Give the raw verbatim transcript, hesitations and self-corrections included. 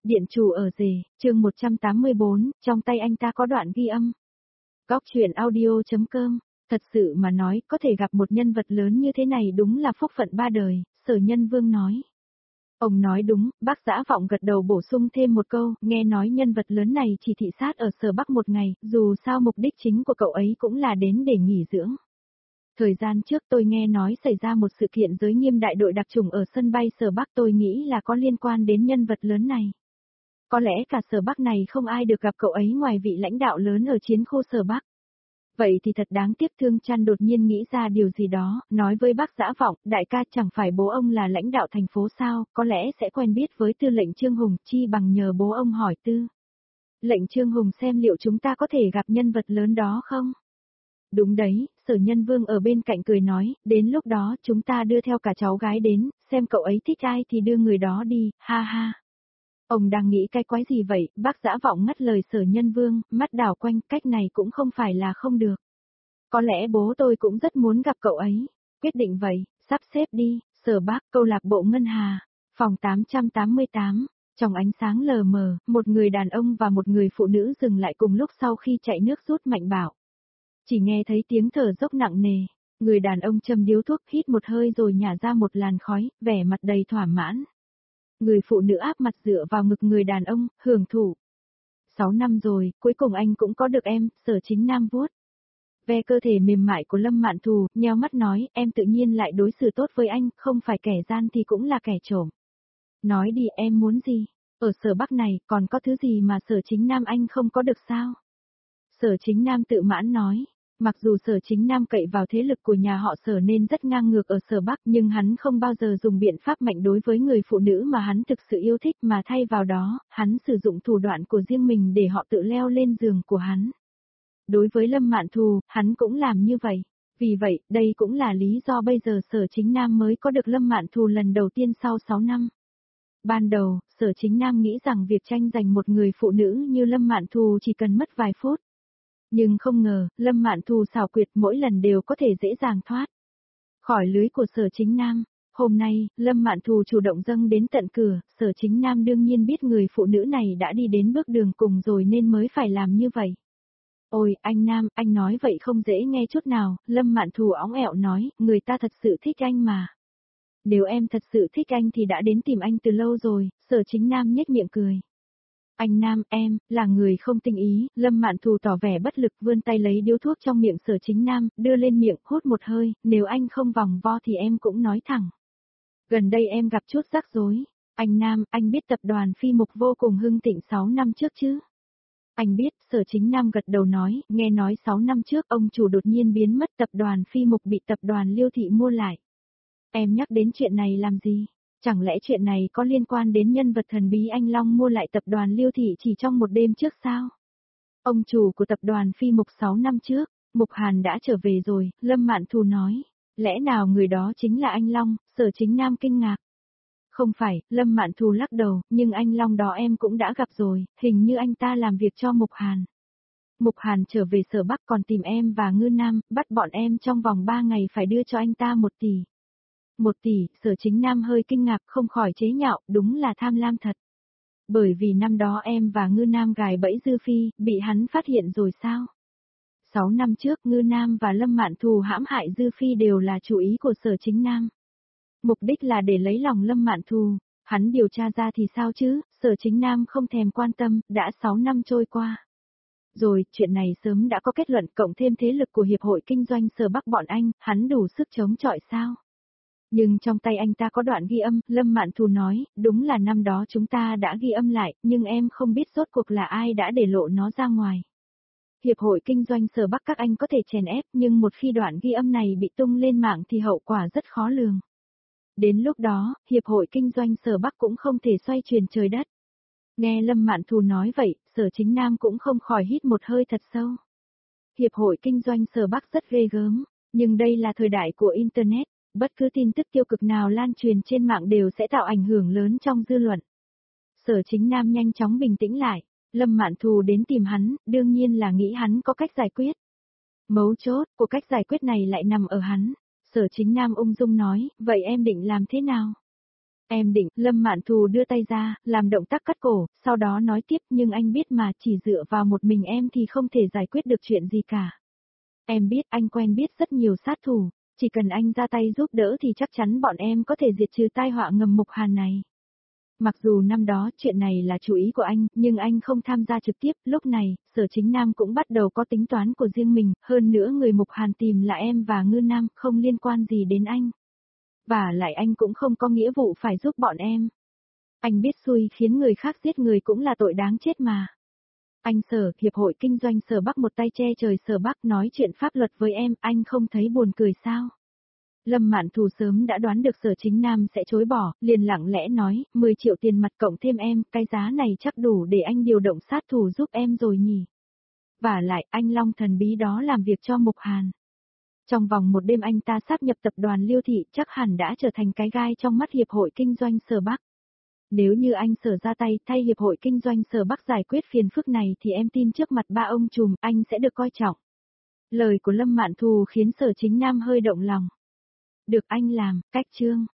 Điện chủ ở rể, chương một trăm tám mươi bốn, trong tay anh ta có đoạn ghi âm. Góc truyện audio.com, thật sự mà nói, có thể gặp một nhân vật lớn như thế này đúng là phúc phận ba đời, Sở Nhân Vương nói. Ông nói đúng, bác Dã Vọng gật đầu bổ sung thêm một câu, nghe nói nhân vật lớn này chỉ thị sát ở Sở Bắc một ngày, dù sao mục đích chính của cậu ấy cũng là đến để nghỉ dưỡng. Thời gian trước tôi nghe nói xảy ra một sự kiện giới nghiêm đại đội đặc chủng ở sân bay Sở Bắc, tôi nghĩ là có liên quan đến nhân vật lớn này. Có lẽ cả Sở Bắc này không ai được gặp cậu ấy ngoài vị lãnh đạo lớn ở chiến khu Sở Bắc. Vậy thì thật đáng tiếc. Thương Trăn đột nhiên nghĩ ra điều gì đó, nói với bác Dã Vọng, đại ca chẳng phải bố ông là lãnh đạo thành phố sao, có lẽ sẽ quen biết với tư lệnh Trương Hùng, chi bằng nhờ bố ông hỏi tư. Lệnh Trương Hùng xem liệu chúng ta có thể gặp nhân vật lớn đó không? Đúng đấy, Sở Nhân Vương ở bên cạnh cười nói, đến lúc đó chúng ta đưa theo cả cháu gái đến, xem cậu ấy thích ai thì đưa người đó đi, ha ha. Ông đang nghĩ cái quái gì vậy? Bác Dã Vọng ngắt lời Sở Nhân Vương, mắt đảo quanh, cách này cũng không phải là không được. Có lẽ bố tôi cũng rất muốn gặp cậu ấy. Quyết định vậy, sắp xếp đi. Sở Bắc, câu lạc bộ Ngân Hà, phòng tám trăm tám mươi tám. Trong ánh sáng lờ mờ, một người đàn ông và một người phụ nữ dừng lại cùng lúc sau khi chạy nước rút mạnh bảo. Chỉ nghe thấy tiếng thở dốc nặng nề. Người đàn ông châm điếu thuốc, hít một hơi rồi nhả ra một làn khói, vẻ mặt đầy thỏa mãn. Người phụ nữ áp mặt dựa vào ngực người đàn ông, hưởng thụ. Sáu năm rồi, cuối cùng anh cũng có được em, Sở Chính Nam vuốt ve cơ thể mềm mại của Lâm Mạn Thù, nheo mắt nói, em tự nhiên lại đối xử tốt với anh, không phải kẻ gian thì cũng là kẻ trộm. Nói đi, em muốn gì? Ở Sở Bắc này, còn có thứ gì mà Sở Chính Nam anh không có được sao? Sở Chính Nam tự mãn nói. Mặc dù Sở Chính Nam cậy vào thế lực của nhà họ Sở nên rất ngang ngược ở Sở Bắc, nhưng hắn không bao giờ dùng biện pháp mạnh đối với người phụ nữ mà hắn thực sự yêu thích, mà thay vào đó, hắn sử dụng thủ đoạn của riêng mình để họ tự leo lên giường của hắn. Đối với Lâm Mạn Thù, hắn cũng làm như vậy. Vì vậy, đây cũng là lý do bây giờ Sở Chính Nam mới có được Lâm Mạn Thù lần đầu tiên sau sáu năm. Ban đầu, Sở Chính Nam nghĩ rằng việc tranh giành một người phụ nữ như Lâm Mạn Thù chỉ cần mất vài phút. Nhưng không ngờ, Lâm Mạn Thù xảo quyệt mỗi lần đều có thể dễ dàng thoát khỏi lưới của Sở Chính Nam. Hôm nay, Lâm Mạn Thù chủ động dâng đến tận cửa, Sở Chính Nam đương nhiên biết người phụ nữ này đã đi đến bước đường cùng rồi nên mới phải làm như vậy. Ôi, anh Nam, anh nói vậy không dễ nghe chút nào, Lâm Mạn Thù óng ẹo nói, người ta thật sự thích anh mà. Nếu em thật sự thích anh thì đã đến tìm anh từ lâu rồi, Sở Chính Nam nhếch miệng cười. Anh Nam, em, là người không tinh ý, Lâm Mạn Thù tỏ vẻ bất lực vươn tay lấy điếu thuốc trong miệng Sở Chính Nam, đưa lên miệng, hút một hơi, nếu anh không vòng vo thì em cũng nói thẳng. Gần đây em gặp chút rắc rối. Anh Nam, anh biết tập đoàn Phi Mục vô cùng hưng thịnh sáu năm trước chứ? Anh biết, Sở Chính Nam gật đầu nói, nghe nói sáu năm trước ông chủ đột nhiên biến mất, tập đoàn Phi Mục bị tập đoàn Liêu Thị mua lại. Em nhắc đến chuyện này làm gì? Chẳng lẽ chuyện này có liên quan đến nhân vật thần bí anh Long mua lại tập đoàn Liêu Thị chỉ trong một đêm trước sao? Ông chủ của tập đoàn Phi Mục sáu năm trước, Mục Hàn đã trở về rồi, Lâm Mạn Thù nói. Lẽ nào người đó chính là anh Long? Sở Chính Nam kinh ngạc. Không phải, Lâm Mạn Thù lắc đầu, nhưng anh Long đó em cũng đã gặp rồi, hình như anh ta làm việc cho Mục Hàn. Mục Hàn trở về Sở Bắc còn tìm em và Ngư Nam, bắt bọn em trong vòng ba ngày phải đưa cho anh ta một tỷ. Một tỷ, Sở Chính Nam hơi kinh ngạc không khỏi chế nhạo, đúng là tham lam thật. Bởi vì năm đó em và Ngư Nam gài bẫy Dư Phi, bị hắn phát hiện rồi sao? Sáu năm trước Ngư Nam và Lâm Mạn Thù hãm hại Dư Phi đều là chủ ý của Sở Chính Nam. Mục đích là để lấy lòng Lâm Mạn Thù, hắn điều tra ra thì sao chứ, Sở Chính Nam không thèm quan tâm, đã sáu năm trôi qua. Rồi, chuyện này sớm đã có kết luận cộng thêm thế lực của Hiệp hội Kinh doanh Sở Bắc bọn anh, hắn đủ sức chống chọi sao? Nhưng trong tay anh ta có đoạn ghi âm, Lâm Mạn Thù nói, đúng là năm đó chúng ta đã ghi âm lại, nhưng em không biết rốt cuộc là ai đã để lộ nó ra ngoài. Hiệp hội Kinh doanh Sở Bắc các anh có thể chèn ép, nhưng một khi đoạn ghi âm này bị tung lên mạng thì hậu quả rất khó lường. Đến lúc đó, Hiệp hội Kinh doanh Sở Bắc cũng không thể xoay chuyển trời đất. Nghe Lâm Mạn Thù nói vậy, Sở Chính Nam cũng không khỏi hít một hơi thật sâu. Hiệp hội Kinh doanh Sở Bắc rất ghê gớm, nhưng đây là thời đại của Internet, bất cứ tin tức tiêu cực nào lan truyền trên mạng đều sẽ tạo ảnh hưởng lớn trong dư luận. Sở Chính Nam nhanh chóng bình tĩnh lại, Lâm Mạn Thù đến tìm hắn, đương nhiên là nghĩ hắn có cách giải quyết. Mấu chốt của cách giải quyết này lại nằm ở hắn. Sở Chính Nam ung dung nói, vậy em định làm thế nào? Em định, Lâm Mạn Thù đưa tay ra, làm động tác cắt cổ, sau đó nói tiếp nhưng anh biết mà chỉ dựa vào một mình em thì không thể giải quyết được chuyện gì cả. Em biết anh quen biết rất nhiều sát thủ, chỉ cần anh ra tay giúp đỡ thì chắc chắn bọn em có thể diệt trừ tai họa ngầm Mục Hàn này. Mặc dù năm đó chuyện này là chủ ý của anh, nhưng anh không tham gia trực tiếp, lúc này, Sở Chính Nam cũng bắt đầu có tính toán của riêng mình, hơn nữa người Mục Hàn tìm là em và Ngư Nam, không liên quan gì đến anh. Và lại anh cũng không có nghĩa vụ phải giúp bọn em. Anh biết xui khiến người khác giết người cũng là tội đáng chết mà. Anh Sở, Hiệp hội Kinh doanh Sở Bắc một tay che trời Sở Bắc nói chuyện pháp luật với em, anh không thấy buồn cười sao? Lâm Mạn Thù sớm đã đoán được Sở Chính Nam sẽ chối bỏ, liền lặng lẽ nói, mười triệu tiền mặt cộng thêm em, cái giá này chắc đủ để anh điều động sát thủ giúp em rồi nhỉ. Và lại, anh Long thần bí đó làm việc cho Mục Hàn. Trong vòng một đêm anh ta sáp nhập tập đoàn Liêu Thị chắc hẳn đã trở thành cái gai trong mắt Hiệp hội Kinh doanh Sở Bắc. Nếu như anh Sở ra tay thay Hiệp hội Kinh doanh Sở Bắc giải quyết phiền phức này thì em tin trước mặt ba ông trùm anh sẽ được coi trọng. Lời của Lâm Mạn Thù khiến Sở Chính Nam hơi động lòng. Được anh làm, cách chương.